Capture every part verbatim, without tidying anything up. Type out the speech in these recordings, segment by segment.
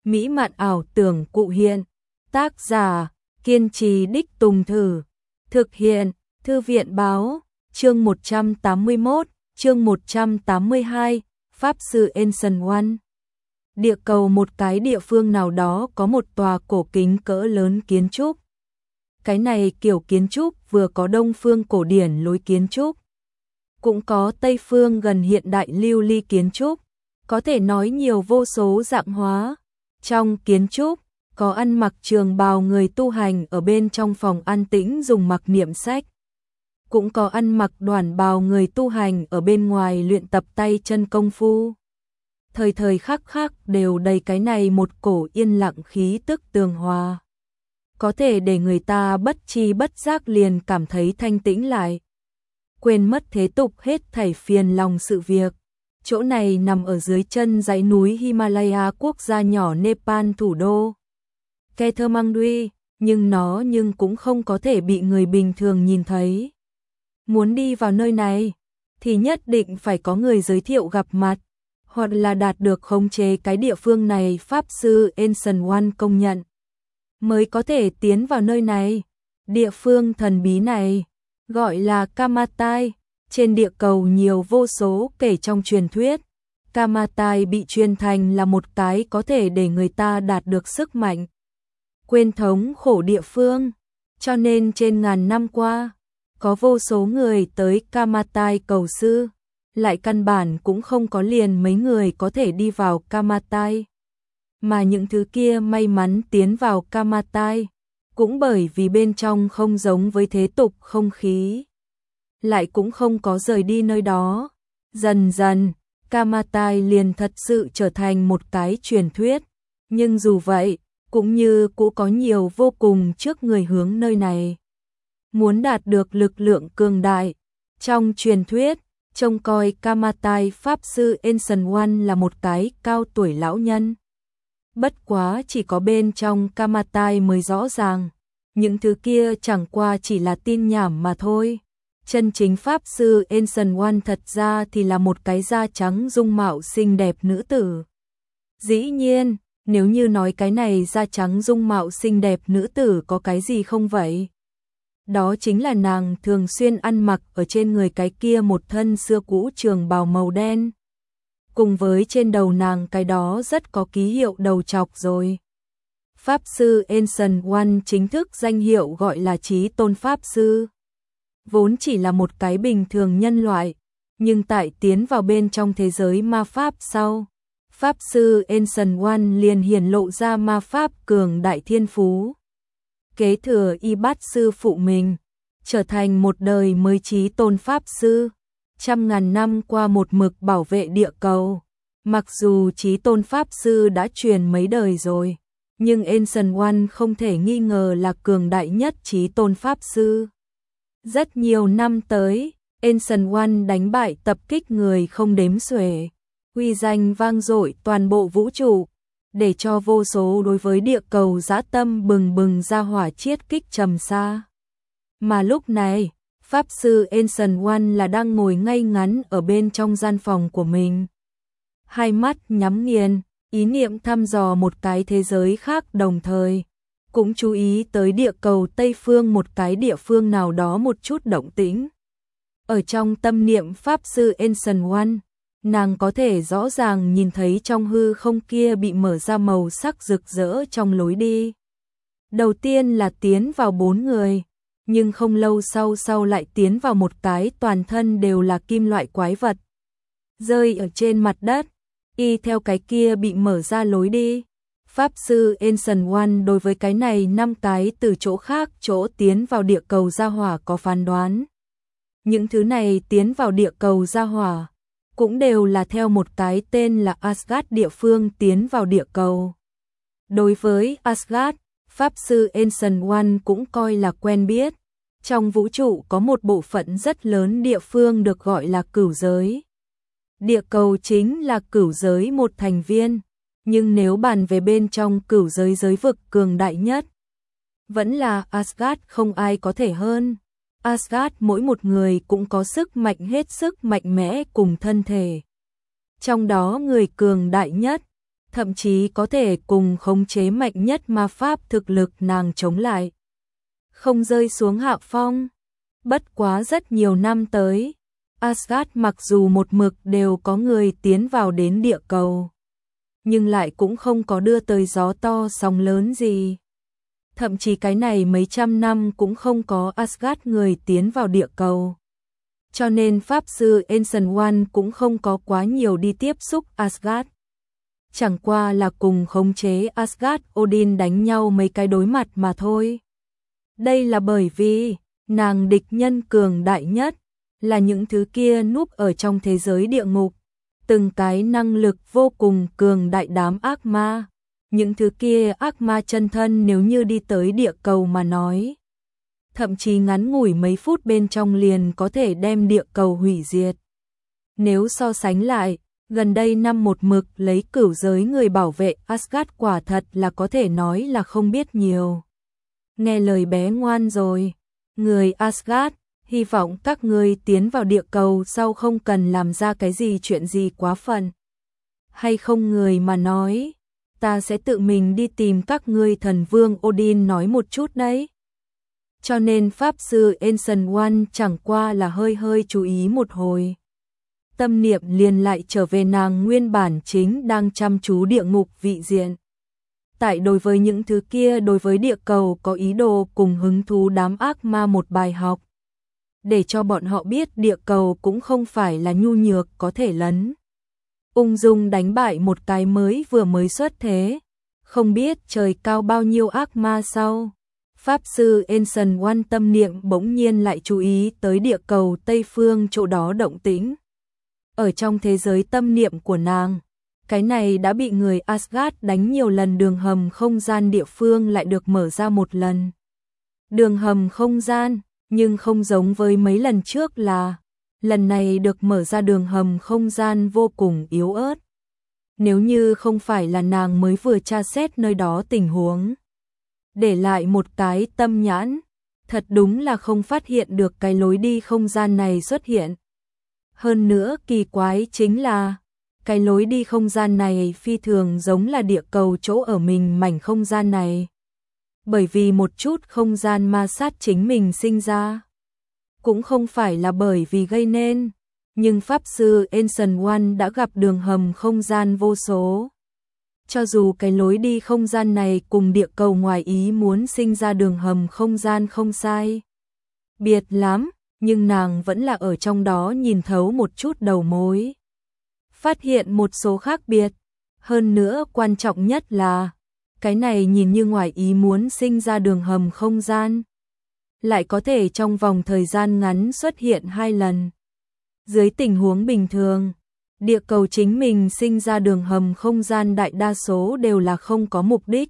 mỹ mạn ảo tưởng cụ hiện. Tác giả, kiên trì đích tùng thử. Thực hiện, Thư viện báo, chương một trăm tám mươi mốt, chương một trăm tám mươi hai, Pháp sư Ancient One. Địa cầu một cái địa phương nào đó có một tòa cổ kính cỡ lớn kiến trúc. Cái này kiểu kiến trúc vừa có Đông phương cổ điển lối kiến trúc, cũng có Tây phương gần hiện đại lưu ly kiến trúc, có thể nói nhiều vô số dạng hóa. Trong kiến trúc, có ăn mặc trường bào người tu hành ở bên trong phòng an tĩnh dùng mặc niệm sách. Cũng có ăn mặc đoàn bào người tu hành ở bên ngoài luyện tập tay chân công phu. Thời thời khắc khắc đều đầy cái này một cổ yên lặng khí tức tường hòa. Có thể để người ta bất chi bất giác liền cảm thấy thanh tĩnh lại. Quên mất thế tục hết thảy phiền lòng sự việc. Chỗ này nằm ở dưới chân dãy núi Himalaya quốc gia nhỏ Nepal thủ đô Kathmandu, nhưng nó nhưng cũng không có thể bị người bình thường nhìn thấy. Muốn đi vào nơi này thì nhất định phải có người giới thiệu gặp mặt, hoặc là đạt được khống chế cái địa phương này Pháp sư Ancient One công nhận, mới có thể tiến vào nơi này. Địa phương thần bí này gọi là Kamatai. Trên địa cầu nhiều vô số kể trong truyền thuyết, Kamatai bị truyền thành là một cái có thể để người ta đạt được sức mạnh, quên thống khổ địa phương. Cho nên trên ngàn năm qua, có vô số người tới Kamatai cầu sư, lại căn bản cũng không có liền mấy người có thể đi vào Kamatai. Mà những thứ kia may mắn tiến vào Kamatai, cũng bởi vì bên trong không giống với thế tục không khí, lại cũng không có rời đi nơi đó. Dần dần, Kamatai liền thật sự trở thành một cái truyền thuyết. Nhưng dù vậy, cũng như cũng có nhiều vô cùng trước người hướng nơi này. Muốn đạt được lực lượng cường đại. Trong truyền thuyết, trông coi Kamatai Pháp sư Ancient One là một cái cao tuổi lão nhân. Bất quá chỉ có bên trong Kamatai mới rõ ràng. Những thứ kia chẳng qua chỉ là tin nhảm mà thôi. Chân chính Pháp sư Ancient One thật ra thì là một cái da trắng dung mạo xinh đẹp nữ tử. Dĩ nhiên, nếu như nói cái này da trắng dung mạo xinh đẹp nữ tử có cái gì không vậy? Đó chính là nàng thường xuyên ăn mặc ở trên người cái kia một thân xưa cũ trường bào màu đen. Cùng với trên đầu nàng cái đó rất có ký hiệu đầu trọc rồi. Pháp sư Ancient One chính thức danh hiệu gọi là Chí Tôn Pháp Sư. Vốn chỉ là một cái bình thường nhân loại, nhưng tại tiến vào bên trong thế giới ma pháp sau, Pháp sư Ancient One liền hiển lộ ra ma pháp cường đại thiên phú. Kế thừa y bát sư phụ mình, trở thành một đời mới Chí Tôn Pháp Sư. Trăm ngàn năm qua một mực bảo vệ địa cầu. Mặc dù Chí Tôn Pháp Sư đã truyền mấy đời rồi, nhưng Ancient One không thể nghi ngờ là cường đại nhất Chí Tôn Pháp Sư. Rất nhiều năm tới, Ancient One đánh bại tập kích người không đếm xuể, uy danh vang dội toàn bộ vũ trụ, để cho vô số đối với địa cầu dã tâm bừng bừng ra hỏa chiết kích trầm xa. Mà lúc này, Pháp sư Ancient One là đang ngồi ngay ngắn ở bên trong gian phòng của mình. Hai mắt nhắm nghiền, ý niệm thăm dò một cái thế giới khác đồng thời. Cũng chú ý tới địa cầu Tây Phương một cái địa phương nào đó một chút động tĩnh. Ở trong tâm niệm Pháp sư Ancient One, nàng có thể rõ ràng nhìn thấy trong hư không kia bị mở ra màu sắc rực rỡ trong lối đi. Đầu tiên là tiến vào bốn người, nhưng không lâu sau sau lại tiến vào một cái toàn thân đều là kim loại quái vật. Rơi ở trên mặt đất, y theo cái kia bị mở ra lối đi. Pháp sư Ancient One đối với cái này năm cái từ chỗ khác chỗ tiến vào địa cầu gia hỏa có phán đoán. Những thứ này tiến vào địa cầu gia hỏa cũng đều là theo một cái tên là Asgard địa phương tiến vào địa cầu. Đối với Asgard, Pháp sư Ancient One cũng coi là quen biết. Trong vũ trụ có một bộ phận rất lớn địa phương được gọi là cửu giới. Địa cầu chính là cửu giới một thành viên. Nhưng nếu bàn về bên trong cửu giới giới vực cường đại nhất, vẫn là Asgard, không ai có thể hơn. Asgard mỗi một người cũng có sức mạnh hết sức mạnh mẽ cùng thân thể. Trong đó người cường đại nhất, thậm chí có thể cùng khống chế mạnh nhất ma pháp thực lực nàng chống lại, không rơi xuống hạ phong. Bất quá rất nhiều năm tới, Asgard mặc dù một mực đều có người tiến vào đến địa cầu, nhưng lại cũng không có đưa tới gió to sóng lớn gì. Thậm chí cái này mấy trăm năm cũng không có Asgard người tiến vào địa cầu. Cho nên Pháp sư Ancient One cũng không có quá nhiều đi tiếp xúc Asgard. Chẳng qua là cùng khống chế Asgard Odin đánh nhau mấy cái đối mặt mà thôi. Đây là bởi vì nàng địch nhân cường đại nhất là những thứ kia núp ở trong thế giới địa ngục, từng cái năng lực vô cùng cường đại đám ác ma. Những thứ kia ác ma chân thân nếu như đi tới địa cầu mà nói, thậm chí ngắn ngủi mấy phút bên trong liền có thể đem địa cầu hủy diệt. Nếu so sánh lại, gần đây năm một mực lấy cửu giới người bảo vệ Asgard quả thật là có thể nói là không biết nhiều. Nghe lời bé ngoan rồi, người Asgard, hy vọng các ngươi tiến vào địa cầu sau không cần làm ra cái gì chuyện gì quá phận. Hay không người mà nói, ta sẽ tự mình đi tìm các ngươi, thần vương Odin nói một chút đấy. Cho nên Pháp sư Ancient One chẳng qua là hơi hơi chú ý một hồi. Tâm niệm liền lại trở về nàng nguyên bản chính đang chăm chú địa ngục vị diện. Tại đối với những thứ kia đối với địa cầu có ý đồ cùng hứng thú đám ác ma một bài học. Để cho bọn họ biết địa cầu cũng không phải là nhu nhược có thể lấn. Ung dung đánh bại một cái mới vừa mới xuất thế. Không biết trời cao bao nhiêu ác ma sau. Pháp sư Ancient One tâm niệm bỗng nhiên lại chú ý tới địa cầu Tây Phương chỗ đó động tĩnh. Ở trong thế giới tâm niệm của nàng, cái này đã bị người Asgard đánh nhiều lần đường hầm không gian địa phương lại được mở ra một lần. Đường hầm không gian, nhưng không giống với mấy lần trước là, lần này được mở ra đường hầm không gian vô cùng yếu ớt. Nếu như không phải là nàng mới vừa tra xét nơi đó tình huống, để lại một cái tâm nhãn, thật đúng là không phát hiện được cái lối đi không gian này xuất hiện. Hơn nữa kỳ quái chính là, cái lối đi không gian này phi thường giống là địa cầu chỗ ở mình mảnh không gian này. Bởi vì một chút không gian ma sát chính mình sinh ra. Cũng không phải là bởi vì gây nên, nhưng Pháp sư Ancient One đã gặp đường hầm không gian vô số. Cho dù cái lối đi không gian này cùng địa cầu ngoài ý muốn sinh ra đường hầm không gian không sai biệt lắm, nhưng nàng vẫn là ở trong đó nhìn thấu một chút đầu mối. Phát hiện một số khác biệt, hơn nữa quan trọng nhất là, cái này nhìn như ngoài ý muốn sinh ra đường hầm không gian, lại có thể trong vòng thời gian ngắn xuất hiện hai lần. Dưới tình huống bình thường, địa cầu chính mình sinh ra đường hầm không gian đại đa số đều là không có mục đích.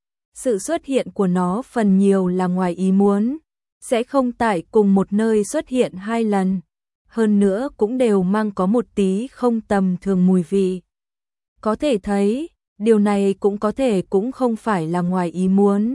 Sự xuất hiện của nó phần nhiều là ngoài ý muốn, sẽ không tại cùng một nơi xuất hiện hai lần. Hơn nữa cũng đều mang có một tí không tầm thường mùi vị. Có thể thấy, điều này cũng có thể cũng không phải là ngoài ý muốn.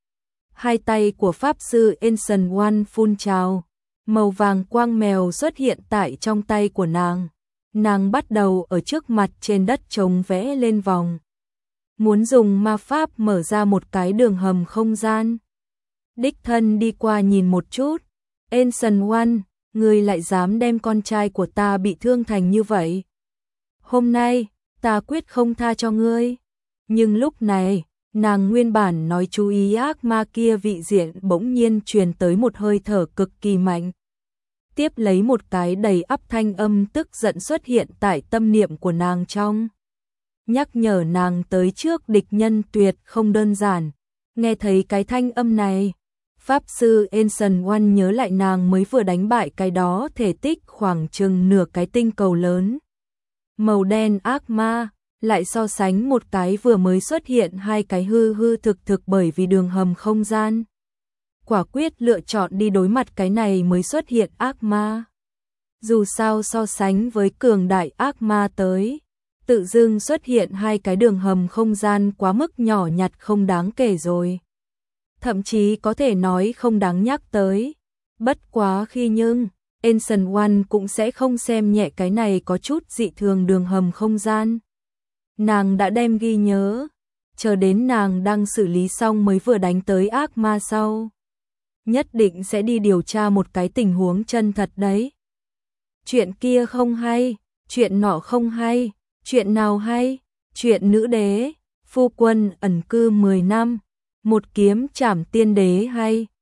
Hai tay của Pháp sư Ancient One phun trào, màu vàng quang mèo xuất hiện tại trong tay của nàng. Nàng bắt đầu ở trước mặt trên đất trống vẽ lên vòng. Muốn dùng ma pháp mở ra một cái đường hầm không gian. Đích thân đi qua nhìn một chút. Ancient One, ngươi lại dám đem con trai của ta bị thương thành như vậy. Hôm nay, ta quyết không tha cho ngươi. Nhưng lúc này, nàng nguyên bản nói chú ý ác ma kia vị diện bỗng nhiên truyền tới một hơi thở cực kỳ mạnh. Tiếp lấy một cái đầy ắp thanh âm tức giận xuất hiện tại tâm niệm của nàng trong. Nhắc nhở nàng tới trước địch nhân tuyệt không đơn giản. Nghe thấy cái thanh âm này, Pháp sư Ancient One nhớ lại nàng mới vừa đánh bại cái đó thể tích khoảng chừng nửa cái tinh cầu lớn. Màu đen ác ma, lại so sánh một cái vừa mới xuất hiện hai cái hư hư thực thực bởi vì đường hầm không gian. Quả quyết lựa chọn đi đối mặt cái này mới xuất hiện ác ma. Dù sao so sánh với cường đại ác ma tới, tự dưng xuất hiện hai cái đường hầm không gian quá mức nhỏ nhặt không đáng kể rồi. Thậm chí có thể nói không đáng nhắc tới. Bất quá khi nhưng, Ancient One cũng sẽ không xem nhẹ cái này có chút dị thường đường hầm không gian. nàng đã đem ghi nhớ, chờ đến nàng đang xử lý xong mới vừa đánh tới ác ma sau. Nhất định sẽ đi điều tra một cái tình huống chân thật đấy. Chuyện kia không hay, chuyện nọ không hay, chuyện nào hay, chuyện nữ đế, phu quân ẩn cư mười năm, một kiếm trảm tiên đế hay.